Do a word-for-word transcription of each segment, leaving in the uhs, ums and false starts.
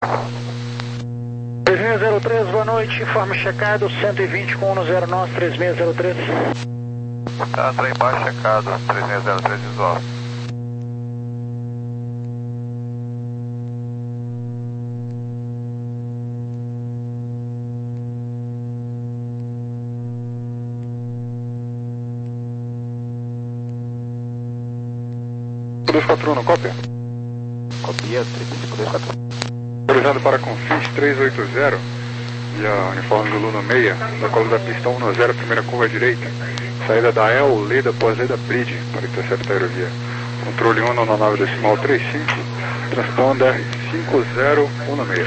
três seis zero três, boa noite, informe checado, cento e vinte com um zero nove, três seis zero três. Tá, trem baixo checado, três seis zero três visual. dois quatro um, cópia? Copia, trinta e cinco, dois quatro um. Autorizado para Confins três oito zero, via uniforme do Luna seis, da cola da pista um zero, primeira curva à direita, saída da El Leda após Leda Bridge, para interceptar a aerovia. Controle um na nave decimal trinta e cinco, transponder cinco zero um seis.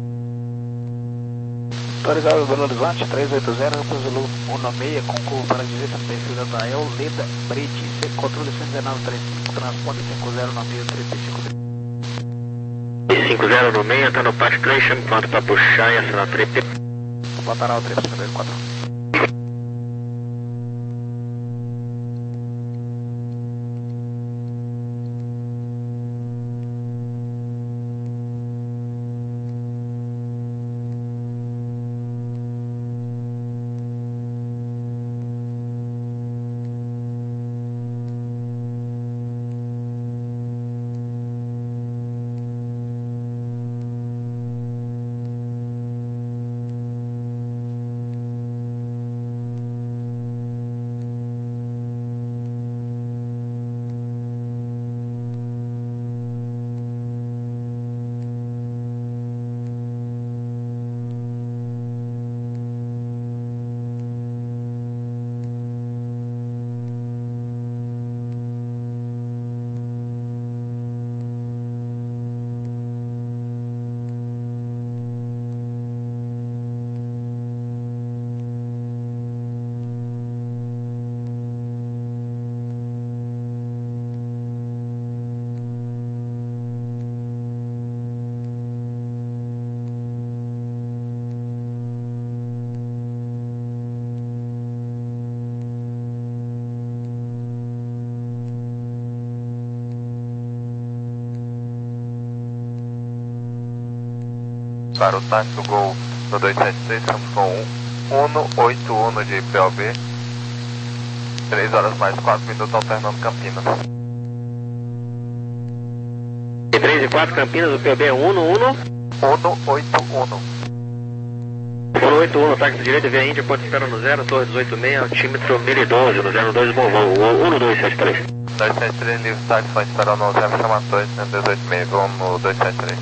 Autorizado Belo Horizonte três oito zero, Zulu um seis, com curva para a direita, saída da El Leda Bridge, controle cento e dezenove, trinta e cinco, transponder cinco zero nove seis, trinta e cinco. cinco zero no meio, tá no Pat Creation, pronto para puxar e assinar trip. Lateral três dois quatro um. Para o táxi do Gol no dois sete três, estamos com um oito um de P O B, três horas mais quatro minutos alternando Campinas. E três e quatro Campinas, o P O B é um um um? um oito um. um oito um, táxi direito, via Índia, ponto espera no zero, torre dezoito seis, altímetro mil e doze, no zero dois, bom voo, um dois sete três. dois sete três, livre táxi, pode esperar no zero, chama dois, dezoito seis, vamos no dois sete três.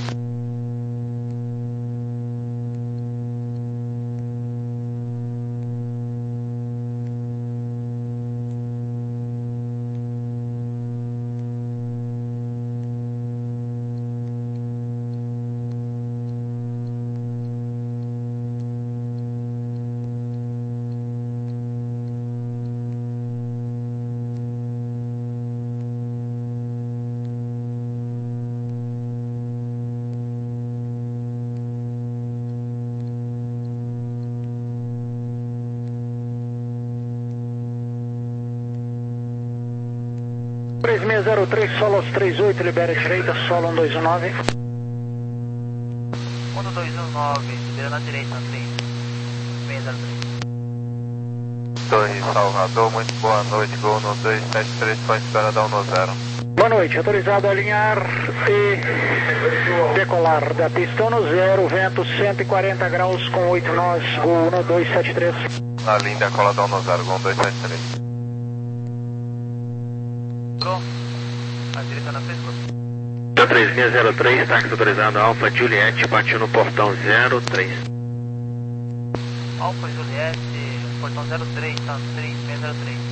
três seis zero três, Solos trinta e oito, libera a direita, solo um dois um nove. um dois um nove, libera na direita, três seis zero três. Torre Salvador, muito boa noite, Gol no dois sete três, pode esperar dar um no zero. Boa noite, autorizado a alinhar e decolar da pista um zero, vento cento e quarenta graus com oito nós, Gol um dois sete três. Na linha, cola da um no zero, Gol dois sete três. Pronto, a direita na frente. três seis zero três, táxi autorizado Alfa Juliette, bate no portão zero três. Alfa Juliette, portão zero três, tá? três seis zero três.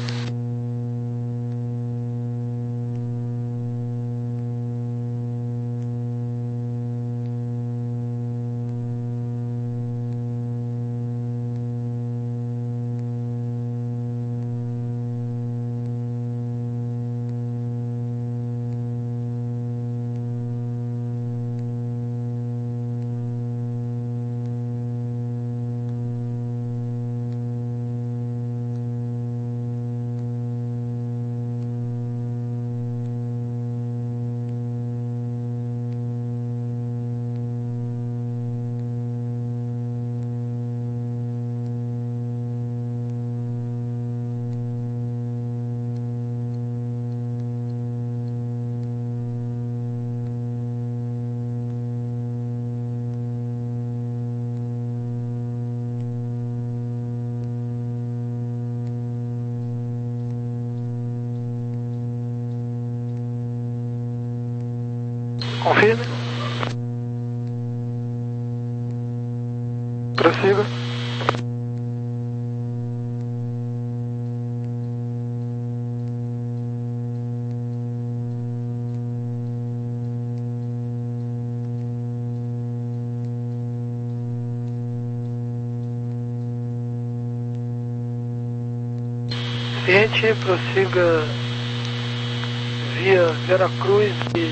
Confirme. Prossiga. Cliente, prossiga via Veracruz e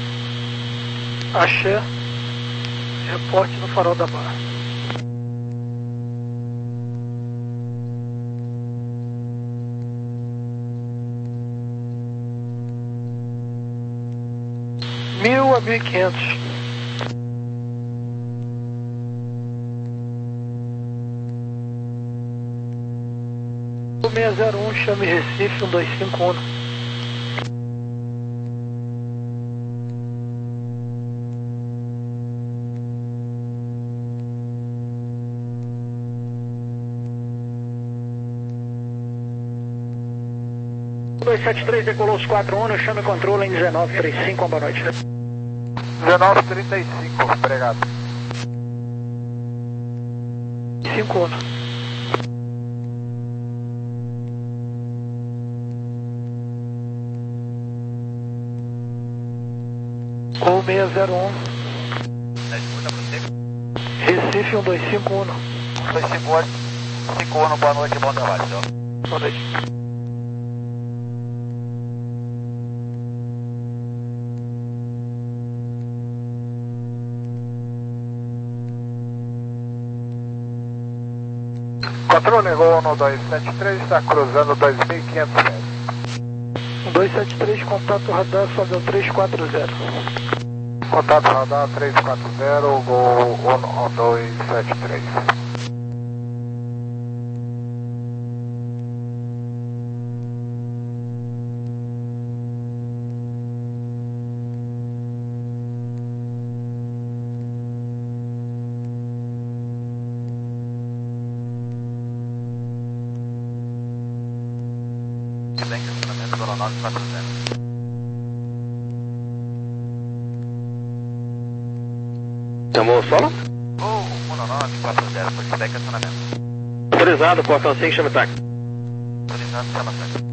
Axé, reporte no Farol da Barra. Mil a mil e quinhentos. seis zero um, chame Recife, um dois cinco um. dois sete três decolou os quatro um, chame controle em dezenove trinta e cinco, boa noite. dezenove trinta e cinco, obrigado. cinco um. Ou seis zero um. Recife um dois cinco um. dois cinco um, cinco um, boa noite, bom trabalho, senhor. Boa noite. Controle Gol um dois sete três, está cruzando dois mil e quinhentos metros. dois sete três, contato radar, Fabel três quatro zero. Contato radar três quatro zero, Gol um dois sete três. Chamou o solo? Ou um nove quatro zero, por feedback acionamento. Autorizado, portão cinco, chama táxi. Autorizado, chama táxi.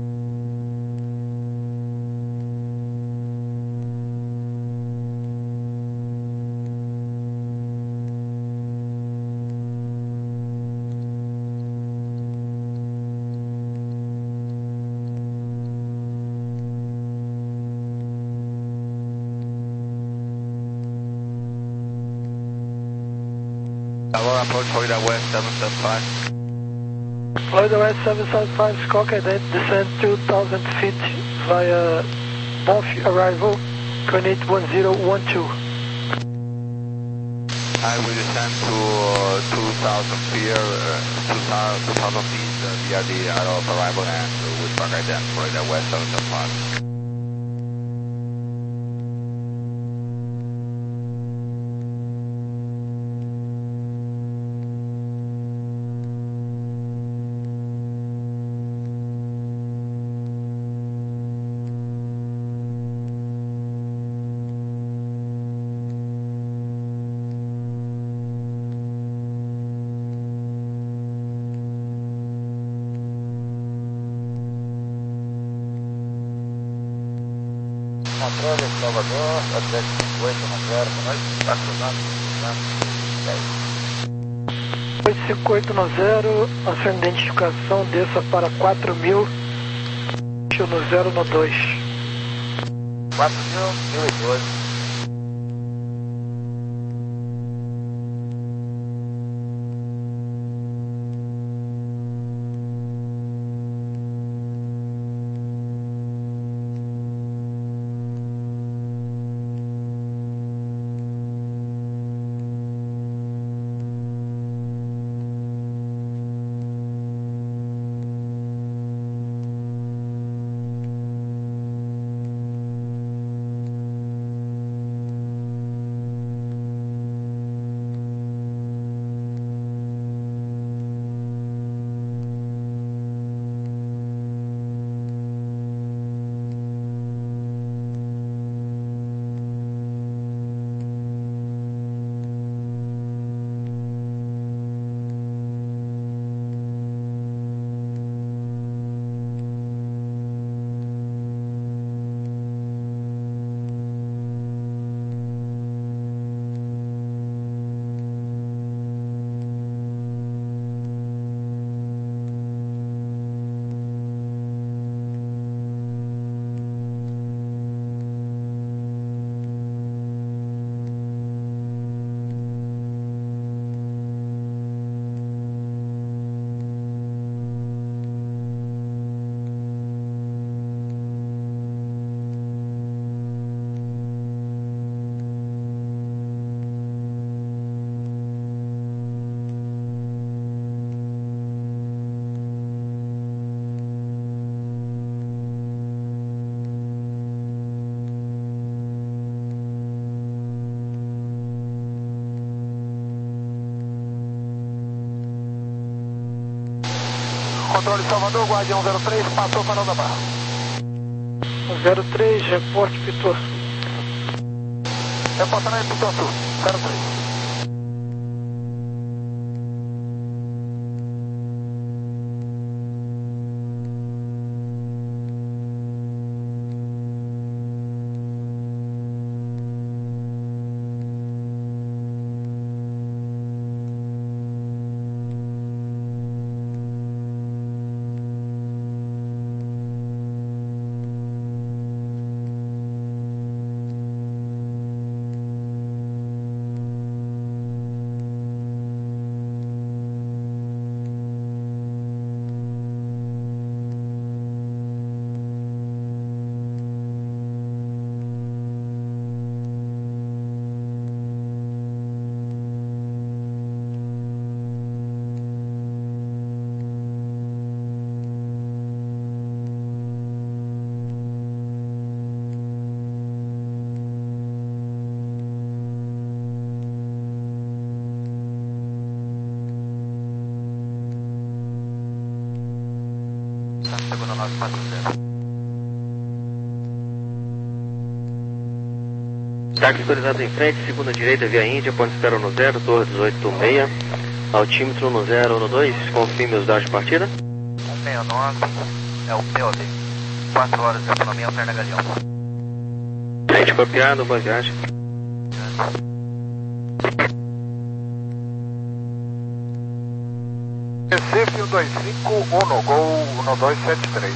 Hello, approach Florida West seven seven five. Florida West seven seven five, Squawk Identity, descend two thousand feet via Bonf arrival, coordinate one zero one two. I will descend to uh, two thousand feet, uh, two thousand feet uh, via the arrow of arrival and uh, with Squawk Identity, Florida West seven seven five. Controle Salvador, até cinco oito um zero, boa noite, está cruzando, cruzando, oito cinco oito um zero, a sua identificação desça para quatro mil, no zero no dois. quatro mil, mil e dois. Controle Salvador, Guardião zero três, passou para da Barra. zero três, reporte Pituaçu. Reportamento Pituaçu, zero três. Segunda nove quatro zero. Táxi autorizado em frente, segunda direita, via Índia, ponto espera no zero, torre dezoito seis, altímetro no zero no dois, confirme os dados de partida. um seis nove é o P O D. quatro horas de autonomia, alterna Galeão. Frente copiado, bagagem. Recife um dois cinco, um, Gol um dois sete três.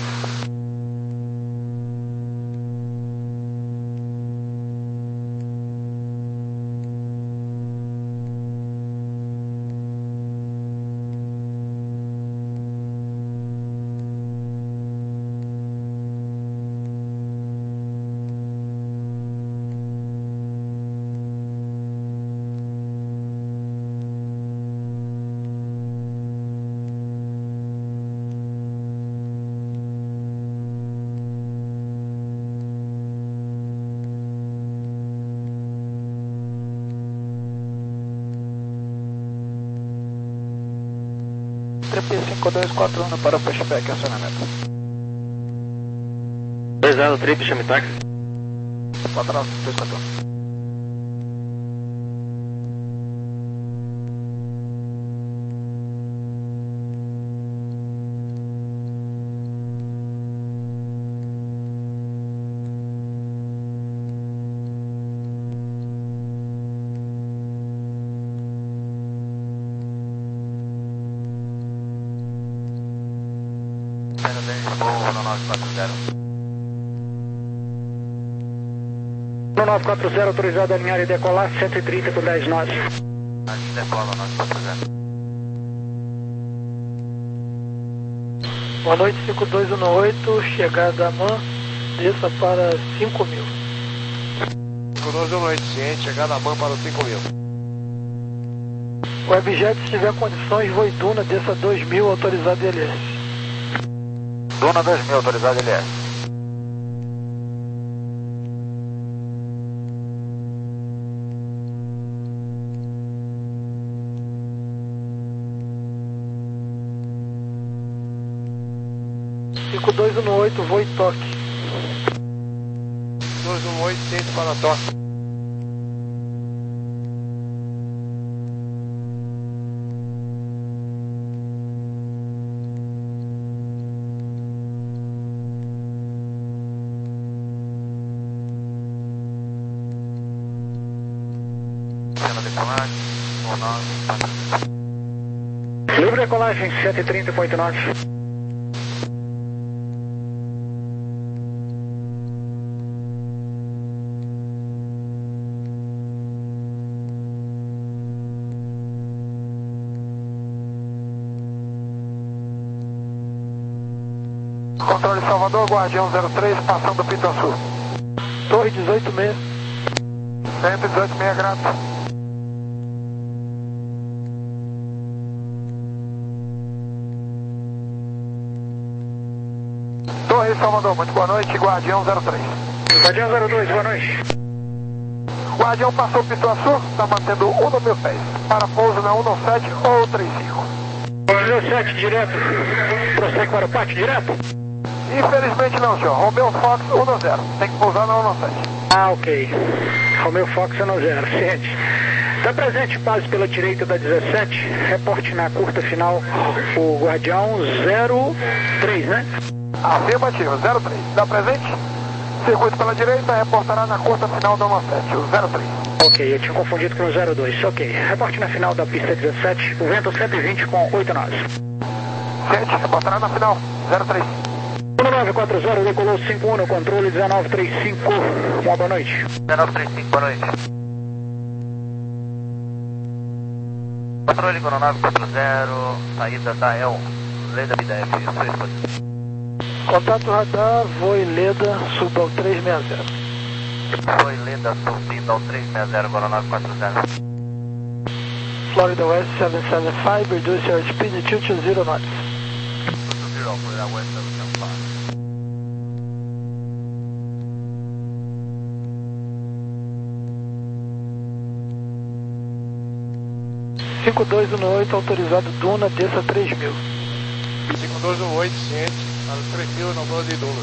T P cinco dois quatro um para o flashback, acionamento. Autorizado, trip, chame táxi. quatro dois quatro um. um nove quatro zero, autorizado a alinhar e decolar, cento e trinta com dez nós. Alinha e decola, nove quatro zero. Boa noite, cinco dois um oito, chegada a Man, desça para cinco mil. cinco dois um oito, ciente, chegada a Man para os cinco mil. Webjet, se tiver condições, voe Duna, desça dois mil, autorizado L S. Duna dois mil, autorizado L S. cinco dois um oito, voe toque. dois um oito, ciente para toque. Livre decolagem, cento e trinta com oito nós. Controle Salvador, Guardião zero três, passando o Pituaçu. Torre dezoito seis. cento e dezoito seis graus. Torre Salvador, muito boa noite, Guardião zero três. Guardião zero dois, boa noite. Guardião passou o Pituaçu, está mantendo um no mil pés. Para pouso na um nove sete ou trinta e cinco. dezessete direto, prossegue para o pátio direto? Infelizmente não, senhor. Romeo Fox um zero. Tem que pousar na um sete. Ah, ok. Romeo Fox um zero, ciente. Está presente, base pela direita da dezessete, reporte na curta final o Guardião zero três, né? Afirmativo, zero três. Está presente? Circuito pela direita, reportará na curta final da um sete, o zero três. Ok, eu tinha confundido com o zero dois, ok. Reporte na final da pista dezessete, o vento cento e vinte com oito nós. Ciente, reportará na final, zero três. um nove quatro zero, decolou cinco um no controle, dezenove trinta e cinco, uma boa noite. dezenove trinta e cinco, boa noite. Controle com nove quatro zero, saída da E L, Leda B D F, sua esposa. Contato radar, voo Leda, suba ao trezentos e sessenta. Foi Leda, subindo ao trezentos e sessenta, com nove quatro zero. Florida West setecentos e setenta e cinco, reduce your speed to two zero knots. two zero, Florida West setecentos e setenta e cinco. cinco dois um oito, autorizado Duna, desça três mil. cinco dois um oito, ciente. A três mil no voo de Duna.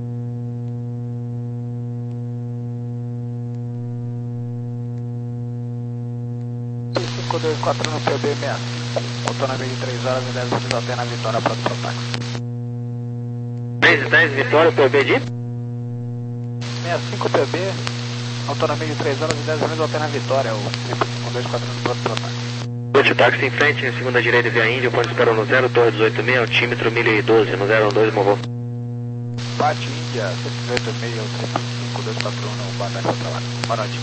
cinco dois quatro no P B sessenta e cinco. Autonomia de três horas e dez minutos até na Vitória para o seu táxi. três e dez, Vitória, P B de? sessenta e cinco P B, autonomia de três horas e dez minutos até na Vitória, o cinco dois quatro no para o seu táxi. Último táxi em frente, em segunda direita via Índia, ponto espera no zero, torre dezoito seis, altímetro mil e doze, no zero um dois, movou. Bate Índia, cento e dezoito seis, cinco dois quatro um, no Bata para trabalho. Boa noite.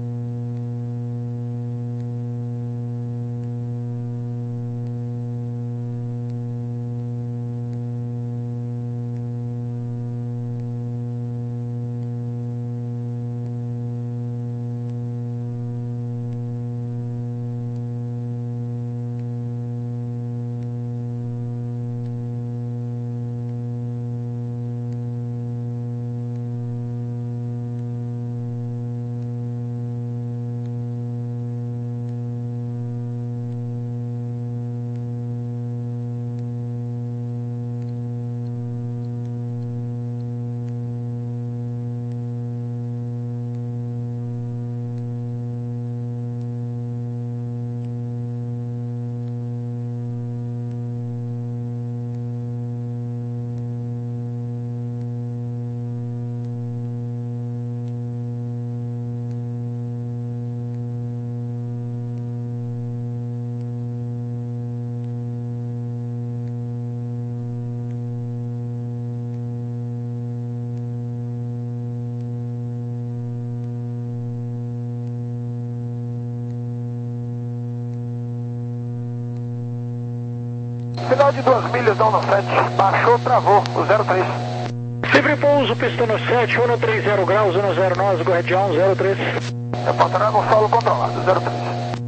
Final de duas milhas da um sete, baixou, travou, o zero três. Livre pouso, pista no sete, um trinta graus, um zero nós, Guardião zero três. Reportará no solo controlado, zero três.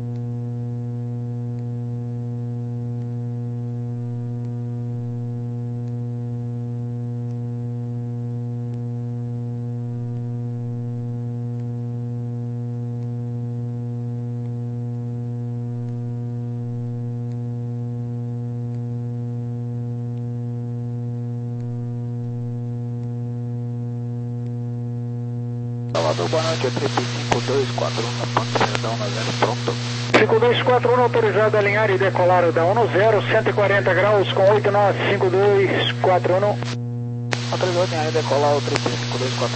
Salvador, boa noite, é cinco dois quatro um, na ponte Perdão, na zero, pronto. cinco dois quatro um, autorizado a alinhar e decolar da um zero, cento e quarenta graus com oito nós, cinco dois quatro um. Autorizado a alinhar e decolar o cinco dois quatro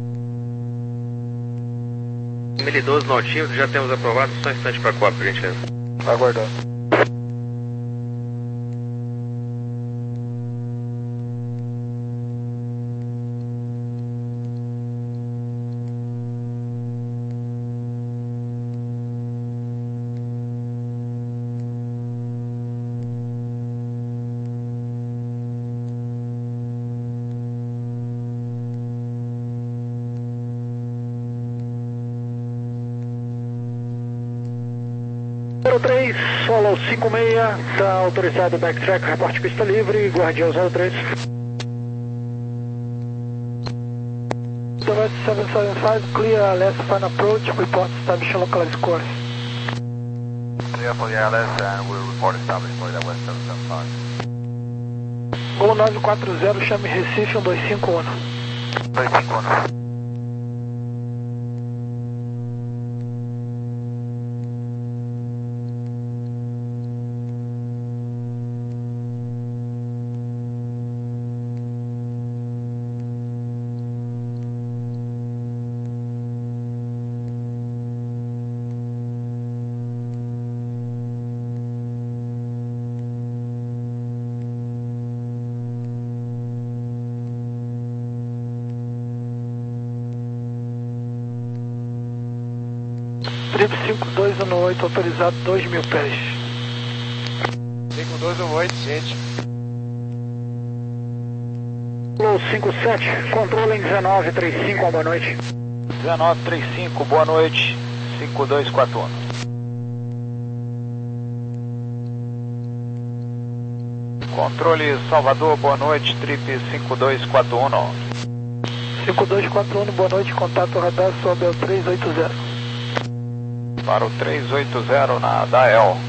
um. mil e doze no altímetro, já temos aprovado, só um instante para a copa, por gentileza. Aguardando. zero três, solo cinco seis, está autorizado o backtrack, reporte pista livre, Guardião zero três. West setecentos e setenta e cinco, clear left final approach, report establishing localized course. clear for the L S and we'll report established for the West seven seven five. Gol nove quatro zero, chame Recife um dois cinco um. dois cinco um. Trip cinco dois um oito, autorizado dois mil pés. cinco dois um oito, gente. Flow cinco sete, controle em dezenove trinta e cinco, boa noite. dezenove trinta e cinco, boa noite, cinco dois quatro um. Controle Salvador, boa noite, trip cinco dois quatro um. cinco dois quatro um, boa noite, contato radar sobe ao três oito zero. Para o três oito zero na D A E L.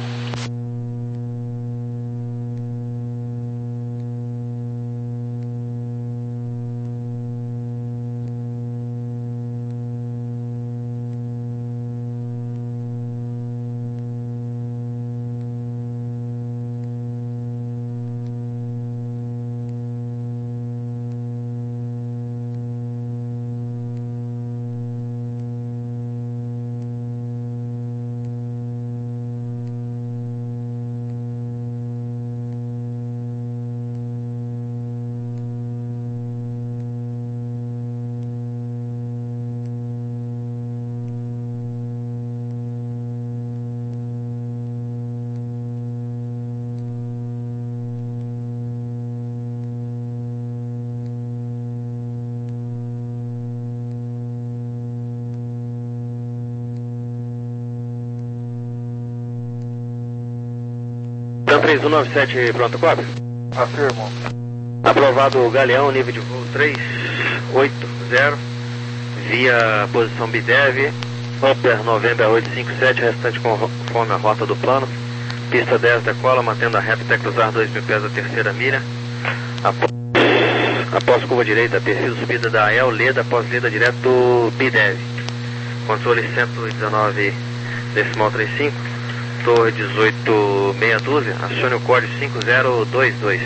três um nove sete, pronto, cópia? Afirmo. Aprovado o Galeão, nível de voo três oito zero, via posição B D E V, Upper November oito cinco sete, restante conforme a rota do plano, pista dez decola, mantendo a reta até cruzar dois mil pés da terceira milha, após, após curva direita, perfil subida da A E L, Leda, após Leda direto B D E V, controle cento e dezenove decimal trinta e cinco, Torre dezoito meia dúzia, acione o código cinco zero dois dois.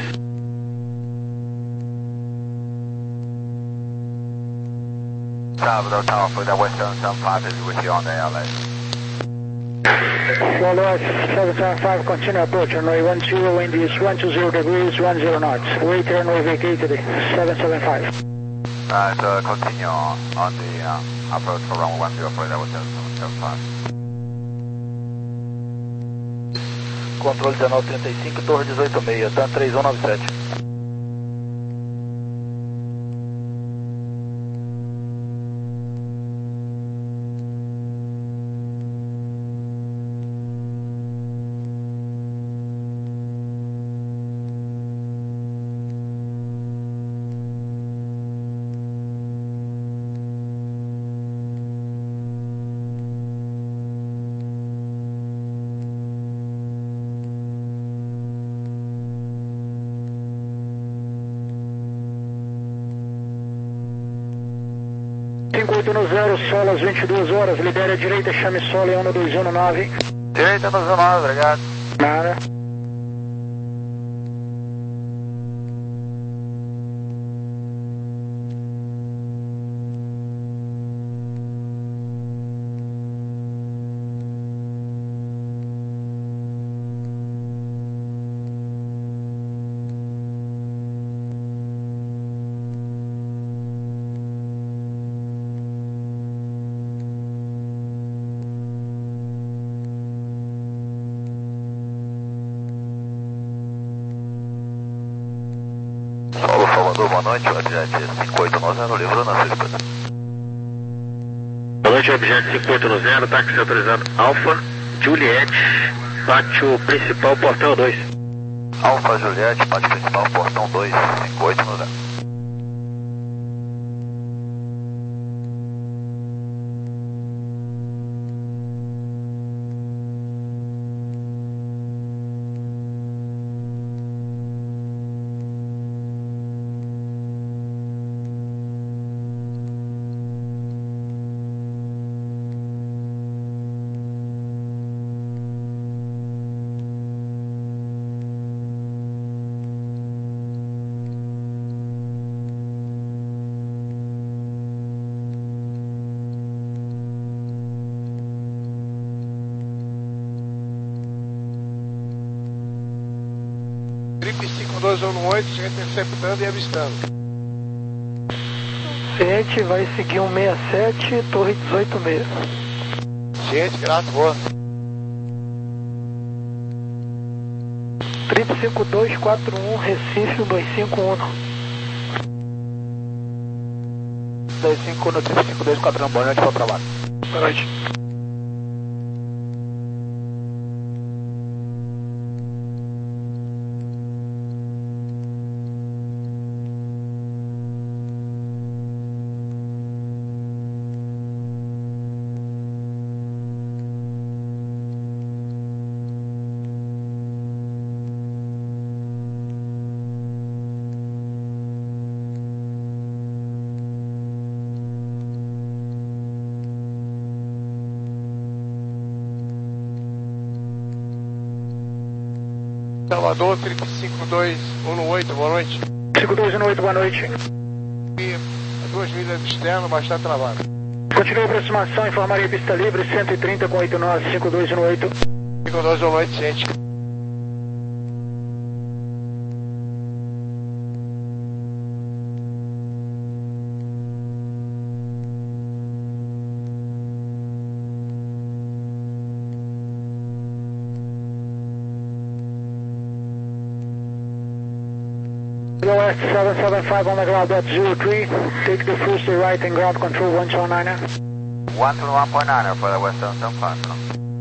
Salvador Tower for the West seven seven five is with you on the L S. Follow seven seven five, continue approach, runway one zero, wind is one two zero degrees, one zero knots. Wait runway vacated, seven seven five. Uh, so continue on, on the uh, approach for runway one zero for the West seven seven five. Controle dezenove trinta e cinco, torre dezoito meia, TAM três um nove sete. cinco oito um zero, solo às vinte e duas horas, libere a direita, chame solo em um dois um nove. Direita um dois um nove, obrigado. Nada. Solo Salvador, boa noite, objeto cinco oito um zero, livro na sua escuta. Boa noite, objeto cinco oito um zero, táxi autorizado Alfa, Juliette, pátio principal, portão dois. Alfa Juliette, pátio principal, portão dois, cinco oito um zero. Trip cinco dois um oito, já interceptando e avistando. Ciente, vai seguir um sessenta e sete, torre dezoito seis. Ciente, grato, boa. Trip cinco dois quatro um, Recife dois cinco um. dois cinco um, Trip cinco dois quatro um, boa noite, vou pra baixo. Boa noite. Salvador, Trip cinco dois um oito, boa noite. cinco dois um oito, boa noite. E a duas milhas externo, mas está travado. Continua a aproximação, informaria pista livre, cento e trinta com oito nove, cinco dois um oito. cinco dois um oito, ciente. West seven seven five on the ground at zero three, take the first to right and ground control one two nine er. one two one point nine for the Western San Francisco.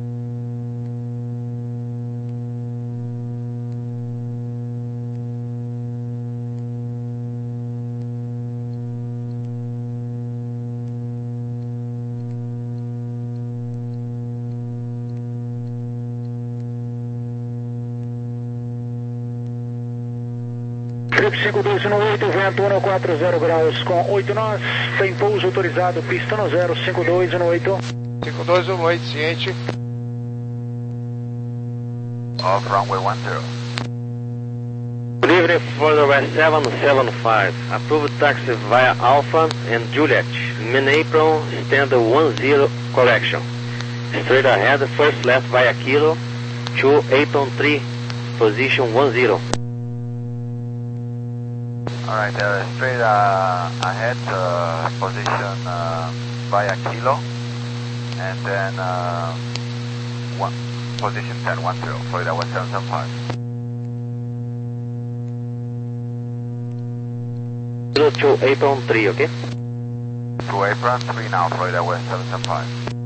Trip cinco dois um oito, vento um quatro zero graus com oito nós, tem pouso autorizado, pista no zero, cinco dois um oito. cinco dois um oito, ciente. Off runway one zero. Delivery for the West seven seven five. Approved taxi via Alpha and Juliet. Main apron, stand one zero correction. Straight ahead, first left via Kilo, to apron three, position one zero. Alright, uh, straight uh, ahead, uh, position uh, via Kilo, and then uh, one, position ten one zero, Florida West seven seven five. Kilo to apron three, okay? To apron three now, Florida West seven seven five.